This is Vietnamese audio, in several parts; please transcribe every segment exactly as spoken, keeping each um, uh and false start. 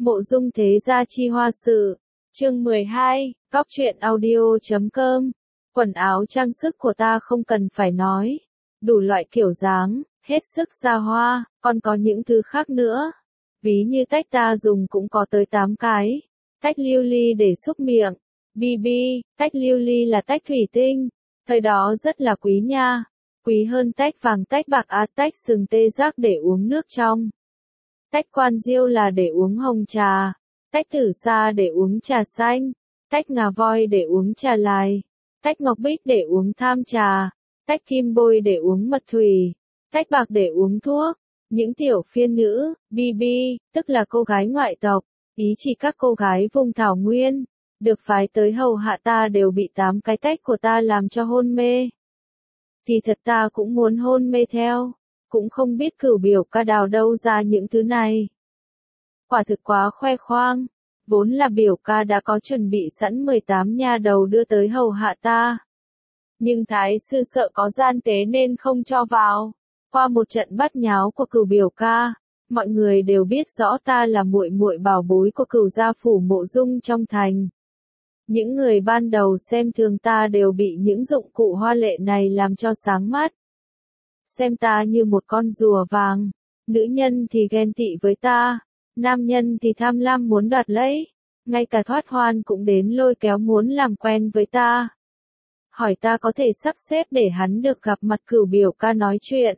Mộ Dung Thế Gia Chi Hoa Sự, chương mười hai, Góc truyện audio.com. Quần áo trang sức của ta không cần phải nói, đủ loại kiểu dáng, hết sức xa hoa, còn có những thứ khác nữa. Ví như tách ta dùng cũng có tới tám cái. Tách lưu ly để xúc miệng, bê bê, tách lưu ly là tách thủy tinh, thời đó rất là quý nha, quý hơn tách vàng tách bạc á, tách sừng tê giác để uống nước trong. Tách quan diêu là để uống hồng trà, tách thử sa để uống trà xanh, tách ngà voi để uống trà lài, tách ngọc bích để uống tham trà, tách kim bôi để uống mật thủy, tách bạc để uống thuốc. Những tiểu phiên nữ, bê bê, tức là cô gái ngoại tộc, ý chỉ các cô gái vùng thảo nguyên, được phái tới hầu hạ ta đều bị tám cái tách của ta làm cho hôn mê. Thì thật ta cũng muốn hôn mê theo, cũng không biết Cửu biểu ca đào đâu ra những thứ này. Quả thực quá khoe khoang, vốn là biểu ca đã có chuẩn bị sẵn mười tám nha đầu đưa tới hầu hạ ta. Nhưng thái sư sợ có gian tế nên không cho vào. Qua một trận bắt nháo của Cửu biểu ca, mọi người đều biết rõ ta là muội muội bảo bối của Cửu gia phủ Mộ Dung trong thành. Những người ban đầu xem thường ta đều bị những dụng cụ hoa lệ này làm cho sáng mắt. Xem ta như một con rùa vàng, nữ nhân thì ghen tị với ta, nam nhân thì tham lam muốn đoạt lấy, ngay cả Thoát Hoan cũng đến lôi kéo muốn làm quen với ta. Hỏi ta có thể sắp xếp để hắn được gặp mặt Cửu biểu ca nói chuyện.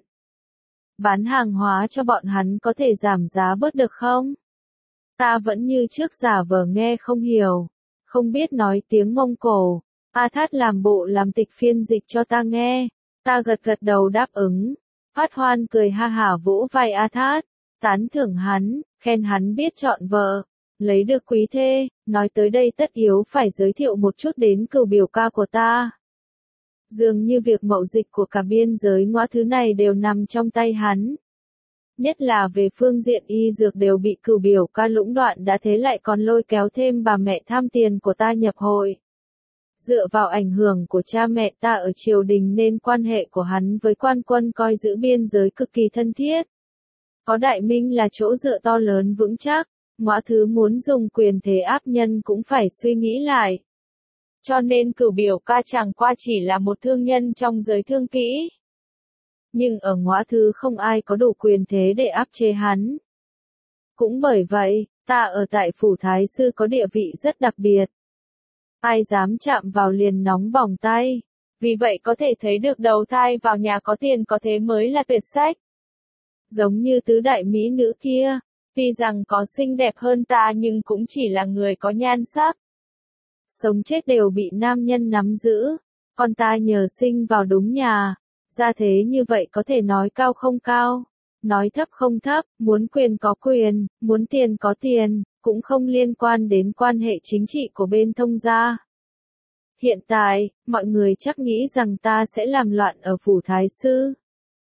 Bán hàng hóa cho bọn hắn có thể giảm giá bớt được không? Ta vẫn như trước giả vờ nghe không hiểu, không biết nói tiếng Mông Cổ. A Thát làm bộ làm tịch phiên dịch cho ta nghe, ta gật gật đầu đáp ứng. Thoát Hoan cười ha hả vỗ vai A Thát, tán thưởng hắn, khen hắn biết chọn vợ, lấy được quý thê. Nói tới đây tất yếu phải giới thiệu một chút đến Cửu biểu ca của ta. Dường như việc mậu dịch của cả biên giới ngõ thứ này đều nằm trong tay hắn. Nhất là về phương diện y dược đều bị Cửu biểu ca lũng đoạn, đã thế lại còn lôi kéo thêm bà mẹ tham tiền của ta nhập hội. Dựa vào ảnh hưởng của cha mẹ ta ở triều đình nên quan hệ của hắn với quan quân coi giữ biên giới cực kỳ thân thiết. Có Đại Minh là chỗ dựa to lớn vững chắc, ngõ thứ muốn dùng quyền thế áp nhân cũng phải suy nghĩ lại. Cho nên Cửu biểu ca chẳng qua chỉ là một thương nhân trong giới thương kỹ. Nhưng ở ngõ thứ không ai có đủ quyền thế để áp chế hắn. Cũng bởi vậy, ta ở tại phủ thái sư có địa vị rất đặc biệt. Ai dám chạm vào liền nóng bỏng tay. Vì vậy có thể thấy được đầu thai vào nhà có tiền có thế mới là tuyệt sách. Giống như tứ đại mỹ nữ kia, tuy rằng có xinh đẹp hơn ta nhưng cũng chỉ là người có nhan sắc. Sống chết đều bị nam nhân nắm giữ, còn ta nhờ sinh vào đúng nhà, ra thế như vậy có thể nói cao không cao, nói thấp không thấp, muốn quyền có quyền, muốn tiền có tiền, cũng không liên quan đến quan hệ chính trị của bên thông gia. Hiện tại, mọi người chắc nghĩ rằng ta sẽ làm loạn ở phủ thái sư.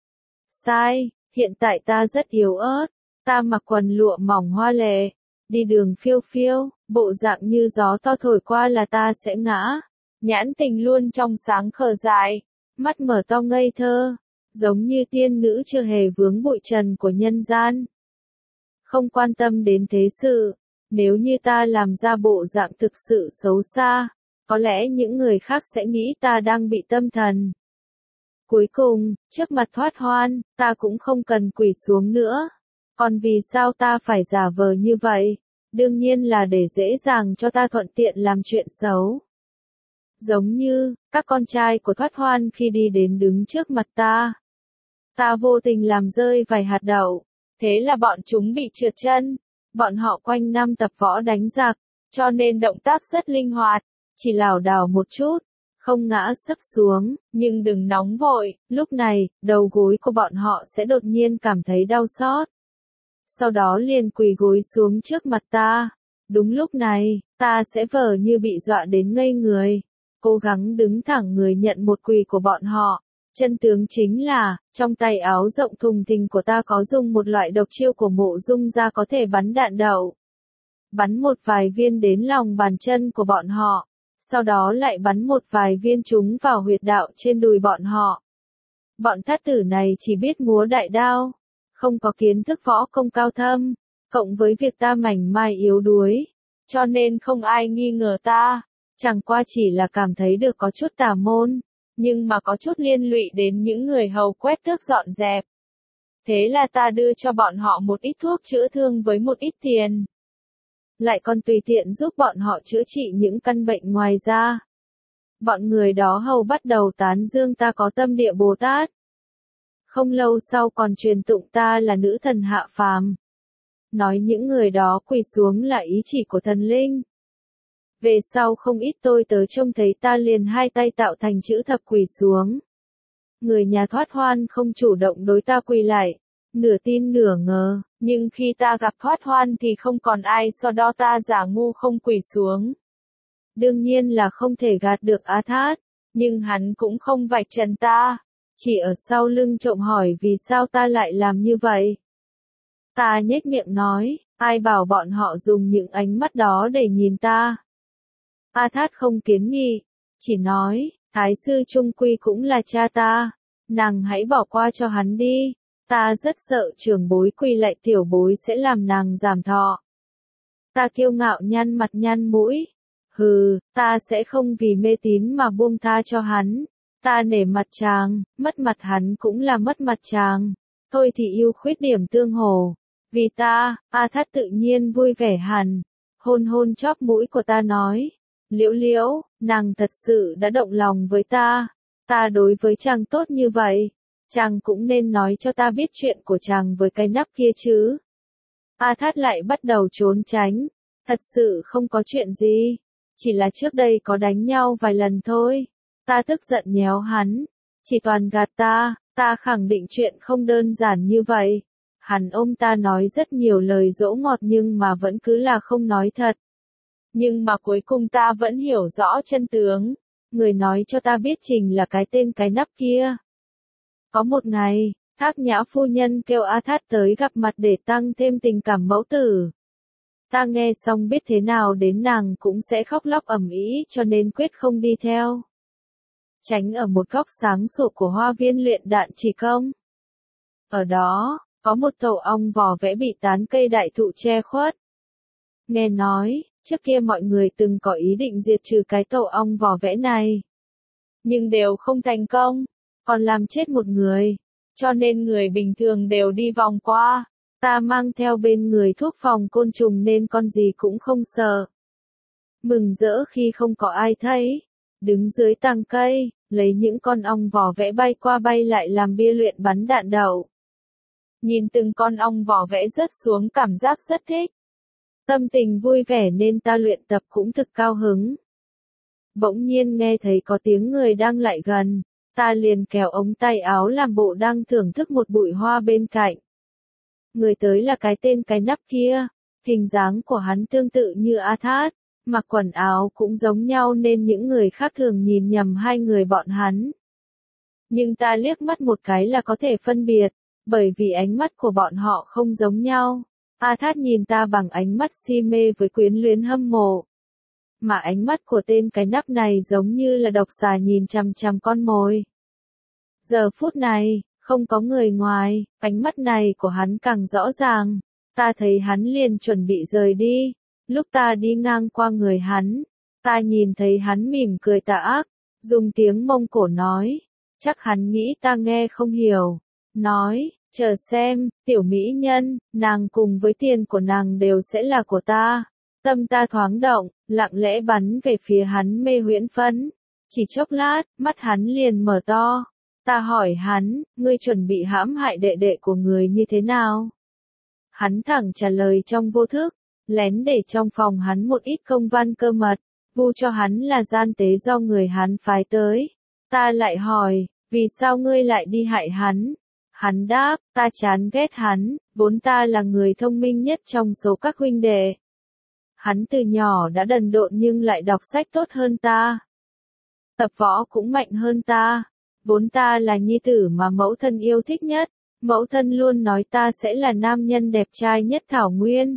Sai, hiện tại ta rất yếu ớt, ta mặc quần lụa mỏng hoa lệ, đi đường phiêu phiêu, bộ dạng như gió to thổi qua là ta sẽ ngã. Nhãn tình luôn trong sáng khờ dại, mắt mở to ngây thơ, giống như tiên nữ chưa hề vướng bụi trần của nhân gian. Không quan tâm đến thế sự, nếu như ta làm ra bộ dạng thực sự xấu xa, có lẽ những người khác sẽ nghĩ ta đang bị tâm thần. Cuối cùng, trước mặt Thoát Hoan, ta cũng không cần quỳ xuống nữa. Còn vì sao ta phải giả vờ như vậy? Đương nhiên là để dễ dàng cho ta thuận tiện làm chuyện xấu. Giống như, các con trai của Thoát Hoan khi đi đến đứng trước mặt ta. Ta vô tình làm rơi vài hạt đậu, thế là bọn chúng bị trượt chân. Bọn họ quanh năm tập võ đánh giặc, cho nên động tác rất linh hoạt, chỉ lảo đảo một chút, không ngã sấp xuống, nhưng đừng nóng vội, lúc này, đầu gối của bọn họ sẽ đột nhiên cảm thấy đau xót. Sau đó liền quỳ gối xuống trước mặt ta. Đúng lúc này, ta sẽ vờ như bị dọa đến ngây người, cố gắng đứng thẳng người nhận một quỳ của bọn họ. Chân tướng chính là, trong tay áo rộng thùng thình của ta có dùng một loại độc chiêu của Mộ Dung gia có thể bắn đạn đậu. Bắn một vài viên đến lòng bàn chân của bọn họ, sau đó lại bắn một vài viên trúng vào huyệt đạo trên đùi bọn họ. Bọn thát tử này chỉ biết múa đại đao, không có kiến thức võ công cao thâm, Cộng với việc ta mảnh mai yếu đuối, cho nên không ai nghi ngờ ta, chẳng qua chỉ là cảm thấy được có chút tà môn, nhưng mà có chút liên lụy đến những người hầu quét tước dọn dẹp. Thế là ta đưa cho bọn họ một ít thuốc chữa thương với một ít tiền. Lại còn tùy tiện giúp bọn họ chữa trị những căn bệnh ngoài ra. Bọn người đó hầu bắt đầu tán dương ta có tâm địa Bồ Tát. Không lâu sau còn truyền tụng ta là nữ thần hạ phàm. Nói những người đó quỳ xuống là ý chỉ của thần linh. Về sau không ít tôi tớ trông thấy ta liền hai tay tạo thành chữ thập quỳ xuống. Người nhà Thoát Hoan không chủ động đối ta quỳ lại, nửa tin nửa ngờ, nhưng khi ta gặp Thoát Hoan thì không còn ai so đo ta giả ngu không quỳ xuống. Đương nhiên là không thể gạt được A Thát, nhưng hắn cũng không vạch trần ta, chỉ ở sau lưng trộm hỏi vì sao ta lại làm như vậy. Ta nhếch miệng nói, ai bảo bọn họ dùng những ánh mắt đó để nhìn ta. A Thát không kiến nghị, chỉ nói, Thái sư trung quy cũng là cha ta, nàng hãy bỏ qua cho hắn đi, ta rất sợ trưởng bối quỳ lại tiểu bối sẽ làm nàng giảm thọ. Ta kiêu ngạo nhăn mặt nhăn mũi, hừ, ta sẽ không vì mê tín mà buông tha cho hắn, ta nể mặt chàng, mất mặt hắn cũng là mất mặt chàng, thôi thì yêu khuyết điểm tương hồ. Vì ta, A Thát tự nhiên vui vẻ hẳn, hôn hôn chóp mũi của ta nói, Liễu Liễu, nàng thật sự đã động lòng với ta, ta đối với chàng tốt như vậy, chàng cũng nên nói cho ta biết chuyện của chàng với cái nắp kia chứ. A Thát lại bắt đầu trốn tránh, thật sự không có chuyện gì, chỉ là trước đây có đánh nhau vài lần thôi, ta tức giận nhéo hắn, chỉ toàn gạt ta, ta khẳng định chuyện không đơn giản như vậy. Hắn ôm ta nói rất nhiều lời dỗ ngọt nhưng mà vẫn cứ là không nói thật. Nhưng mà cuối cùng ta vẫn hiểu rõ chân tướng. Người nói cho ta biết Trình là cái tên cái nắp kia. Có một ngày, Thác Nhã phu nhân kêu A Thát tới gặp mặt để tăng thêm tình cảm mẫu tử. Ta nghe xong biết thế nào đến nàng cũng sẽ khóc lóc ầm ĩ cho nên quyết không đi theo. Tránh ở một góc sáng sủa của hoa viên luyện đạn chỉ công. Ở đó, có một tổ ong vò vẽ bị tán cây đại thụ che khuất. Nghe nói, trước kia mọi người từng có ý định diệt trừ cái tổ ong vò vẽ này. Nhưng đều không thành công, còn làm chết một người. Cho nên người bình thường đều đi vòng qua. Ta mang theo bên người thuốc phòng côn trùng nên con gì cũng không sợ. Mừng rỡ khi không có ai thấy. Đứng dưới tàng cây, lấy những con ong vò vẽ bay qua bay lại làm bia luyện bắn đạn đậu. Nhìn từng con ong vò vẽ rớt xuống cảm giác rất thích. Tâm tình vui vẻ nên ta luyện tập cũng thực cao hứng. Bỗng nhiên nghe thấy có tiếng người đang lại gần, ta liền kéo ống tay áo làm bộ đang thưởng thức một bụi hoa bên cạnh. Người tới là cái tên cái nắp kia, hình dáng của hắn tương tự như A Thát, mặc quần áo cũng giống nhau nên những người khác thường nhìn nhầm hai người bọn hắn. Nhưng ta liếc mắt một cái là có thể phân biệt. Bởi vì ánh mắt của bọn họ không giống nhau. A Thát nhìn ta bằng ánh mắt si mê với quyến luyến hâm mộ. Mà ánh mắt của tên cái nắp này giống như là độc xà nhìn chằm chằm con mồi. Giờ phút này, không có người ngoài, ánh mắt này của hắn càng rõ ràng. Ta thấy hắn liền chuẩn bị rời đi. Lúc ta đi ngang qua người hắn, ta nhìn thấy hắn mỉm cười tà ác, dùng tiếng Mông Cổ nói. Chắc hắn nghĩ ta nghe không hiểu. Nói, chờ xem, tiểu mỹ nhân, nàng cùng với tiền của nàng đều sẽ là của ta. Tâm ta thoáng động, lặng lẽ bắn về phía hắn mê huyễn phấn. Chỉ chốc lát, mắt hắn liền mở to. Ta hỏi hắn, ngươi chuẩn bị hãm hại đệ đệ của người như thế nào? Hắn thẳng trả lời trong vô thức, lén để trong phòng hắn một ít công văn cơ mật, vu cho hắn là gian tế do người hắn phái tới. Ta lại hỏi, vì sao ngươi lại đi hại hắn? Hắn đáp, ta chán ghét hắn, vốn ta là người thông minh nhất trong số các huynh đệ. Hắn từ nhỏ đã đần độn nhưng lại đọc sách tốt hơn ta. Tập võ cũng mạnh hơn ta. Vốn ta là nhi tử mà mẫu thân yêu thích nhất. Mẫu thân luôn nói ta sẽ là nam nhân đẹp trai nhất Thảo Nguyên.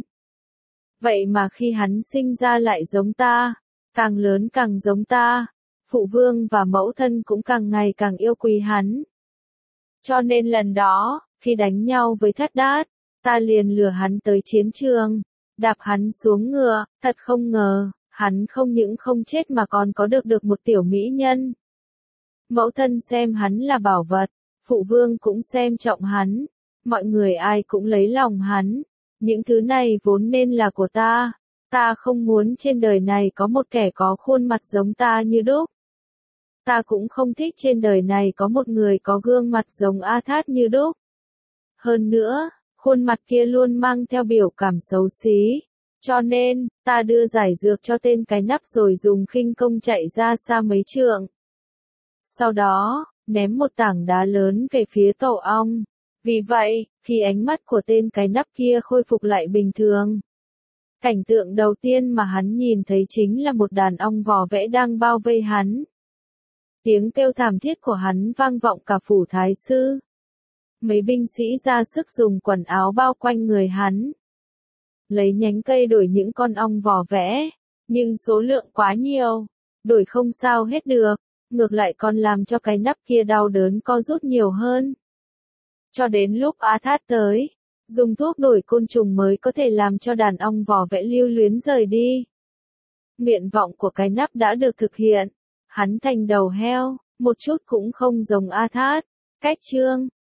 Vậy mà khi hắn sinh ra lại giống ta, càng lớn càng giống ta, phụ vương và mẫu thân cũng càng ngày càng yêu quý hắn. Cho nên lần đó, khi đánh nhau với Thất Đát, Ta liền lừa hắn tới chiến trường, đạp hắn xuống ngựa, thật không ngờ, hắn không những không chết mà còn có được được một tiểu mỹ nhân. Mẫu thân xem hắn là bảo vật, phụ vương cũng xem trọng hắn, mọi người ai cũng lấy lòng hắn, những thứ này vốn nên là của ta, ta không muốn trên đời này có một kẻ có khuôn mặt giống ta như đúc. Ta cũng không thích trên đời này có một người có gương mặt giống A Thát như đúc. Hơn nữa, khuôn mặt kia luôn mang theo biểu cảm xấu xí, cho nên, ta đưa giải dược cho tên cái nắp rồi dùng khinh công chạy ra xa mấy trượng. Sau đó, ném một tảng đá lớn về phía tổ ong. Vì vậy, khi ánh mắt của tên cái nắp kia khôi phục lại bình thường, cảnh tượng đầu tiên mà hắn nhìn thấy chính là một đàn ong vò vẽ đang bao vây hắn. Tiếng kêu thảm thiết của hắn vang vọng cả phủ thái sư. Mấy binh sĩ ra sức dùng quần áo bao quanh người hắn, lấy nhánh cây đuổi những con ong vò vẽ, nhưng số lượng quá nhiều, đuổi không sao hết được, ngược lại còn làm cho cái nắp kia đau đớn co rút nhiều hơn. Cho đến lúc A Thát tới, dùng thuốc đuổi côn trùng mới có thể làm cho đàn ong vò vẽ lưu luyến rời đi. Nguyện vọng của cái nắp đã được thực hiện, hắn thành đầu heo, một chút cũng không giống A Thát. Cách chương